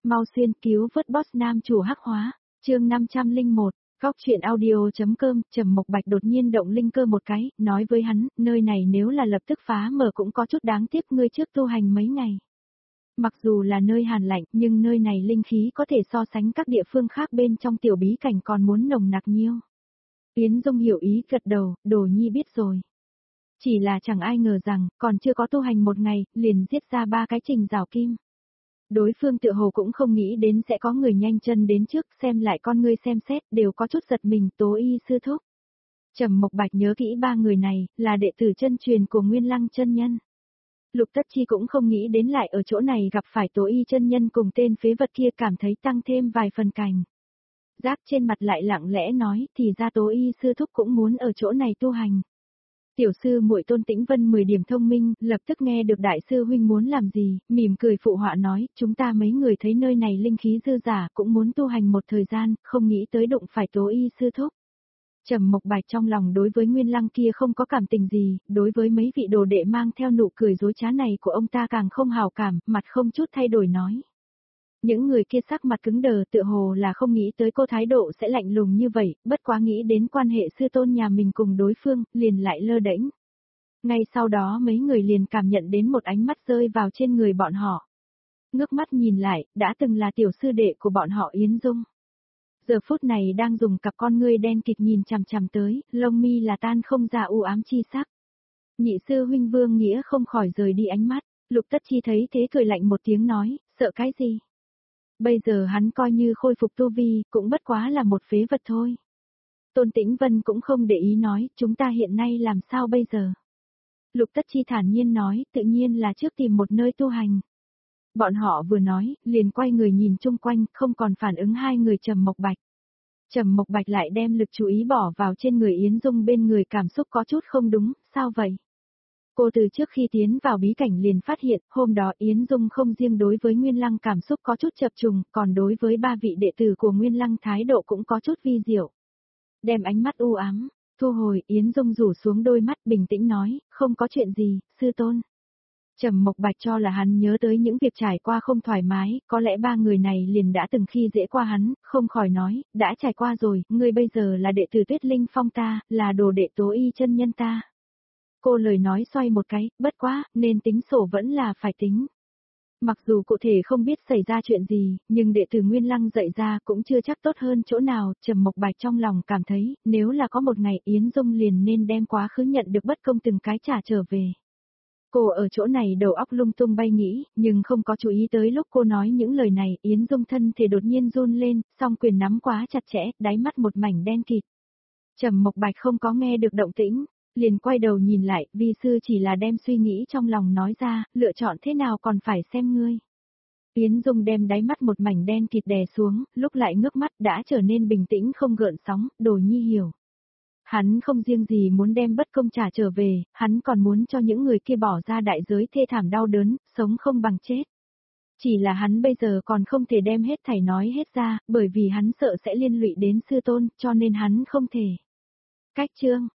Mau xuyên cứu vớt boss nam chủ hắc hóa, chương 501, góc chuyện audio.com, Trầm Mộc Bạch đột nhiên động linh cơ một cái, nói với hắn, nơi này nếu là lập tức phá mở cũng có chút đáng tiếc ngươi trước tu hành mấy ngày. Mặc dù là nơi hàn lạnh, nhưng nơi này linh khí có thể so sánh các địa phương khác bên trong tiểu bí cảnh còn muốn nồng nặc nhiêu. Yến Dung hiểu ý gật đầu, Đồ Nhi biết rồi. Chỉ là chẳng ai ngờ rằng, còn chưa có tu hành một ngày, liền giết ra 3 cái trình rào kim. Đối phương tự hồ cũng không nghĩ đến sẽ có người nhanh chân đến trước, xem lại con ngươi xem xét, đều có chút giật mình. Tố Y sư thúc. Trầm Mộc Bạch nhớ kỹ 3 người này, là đệ tử chân truyền của Nguyên Lăng chân nhân. Lục Tất Chi cũng không nghĩ đến lại ở chỗ này gặp phải Tố Y chân nhân cùng tên phế vật kia, cảm thấy tăng thêm vài phần cảnh giác, trên mặt lại lặng lẽ nói, thì ra Tố Y sư thúc cũng muốn ở chỗ này tu hành. Tiểu sư muội Tôn Tĩnh Vân 10 điểm thông minh, lập tức nghe được đại sư huynh muốn làm gì, mỉm cười phụ họa nói, chúng ta mấy người thấy nơi này linh khí dư giả, cũng muốn tu hành một thời gian, không nghĩ tới đụng phải Tố Y sư thúc. Trầm Mộc Bạch trong lòng đối với Nguyên Lăng kia không có cảm tình gì, đối với mấy vị đồ đệ mang theo nụ cười dối trá này của ông ta càng không hào cảm, mặt không chút thay đổi nói. Những người kia sắc mặt cứng đờ, tựa hồ là không nghĩ tới cô thái độ sẽ lạnh lùng như vậy, bất quá nghĩ đến quan hệ sư tôn nhà mình cùng đối phương, liền lại lơ đễnh. Ngay sau đó mấy người liền cảm nhận đến một ánh mắt rơi vào trên người bọn họ. Ngước mắt nhìn lại, đã từng là tiểu sư đệ của bọn họ Yến Dung. Giờ phút này đang dùng cặp con ngươi đen kịt nhìn chằm chằm tới, lông mi là tan không ra u ám chi sắc. Nhị sư huynh Vương Nghĩa không khỏi rời đi ánh mắt, Lục Tất Chi thấy thế cười lạnh một tiếng nói, sợ cái gì? Bây giờ hắn coi như khôi phục tu vi, cũng bất quá là một phế vật thôi. Tôn Tĩnh Vân cũng không để ý nói, chúng ta hiện nay làm sao bây giờ? Lục Tất Chi thản nhiên nói, tự nhiên là trước tìm một nơi tu hành. Bọn họ vừa nói, liền quay người nhìn chung quanh, không còn phản ứng hai người Trầm Mộc Bạch. Trầm Mộc Bạch lại đem lực chú ý bỏ vào trên người Yến Dung, bên người cảm xúc có chút không đúng, sao vậy? Cô từ trước khi tiến vào bí cảnh liền phát hiện, hôm đó Yến Dung không riêng đối với Nguyên Lăng cảm xúc có chút chập trùng, còn đối với 3 vị đệ tử của Nguyên Lăng thái độ cũng có chút vi diệu. Đem ánh mắt u ám, thu hồi, Yến Dung rủ xuống đôi mắt bình tĩnh nói, không có chuyện gì, sư tôn. Trầm Mộc Bạch cho là hắn nhớ tới những việc trải qua không thoải mái, có lẽ 3 người này liền đã từng khi dễ qua hắn, không khỏi nói, đã trải qua rồi, ngươi bây giờ là đệ tử Tuyết Linh Phong ta, là đồ đệ Tố Y chân nhân ta. Cô lời nói xoay một cái, bất quá, nên tính sổ vẫn là phải tính. Mặc dù cụ thể không biết xảy ra chuyện gì, nhưng đệ tử Nguyên Lăng dạy ra cũng chưa chắc tốt hơn chỗ nào. Trầm Mộc Bạch trong lòng cảm thấy, nếu là có một ngày Yến Dung liền nên đem quá khứ nhận được bất công từng cái trả trở về. Cô ở chỗ này đầu óc lung tung bay nghĩ, nhưng không có chú ý tới lúc cô nói những lời này, Yến Dung thân thể đột nhiên run lên, song quyền nắm quá chặt chẽ, đáy mắt một mảnh đen kịt. Trầm Mộc Bạch không có nghe được động tĩnh, liền quay đầu nhìn lại, vi sư chỉ là đem suy nghĩ trong lòng nói ra, lựa chọn thế nào còn phải xem ngươi. Yến Dung đem đáy mắt một mảnh đen kịt đè xuống, lúc lại ngước mắt đã trở nên bình tĩnh không gợn sóng, Đồ Nhi hiểu. Hắn không riêng gì muốn đem bất công trả trở về, hắn còn muốn cho những người kia bỏ ra đại giới thê thảm đau đớn, sống không bằng chết. Chỉ là hắn bây giờ còn không thể đem hết thảy nói hết ra, bởi vì hắn sợ sẽ liên lụy đến sư tôn, cho nên hắn không thể. Cách chương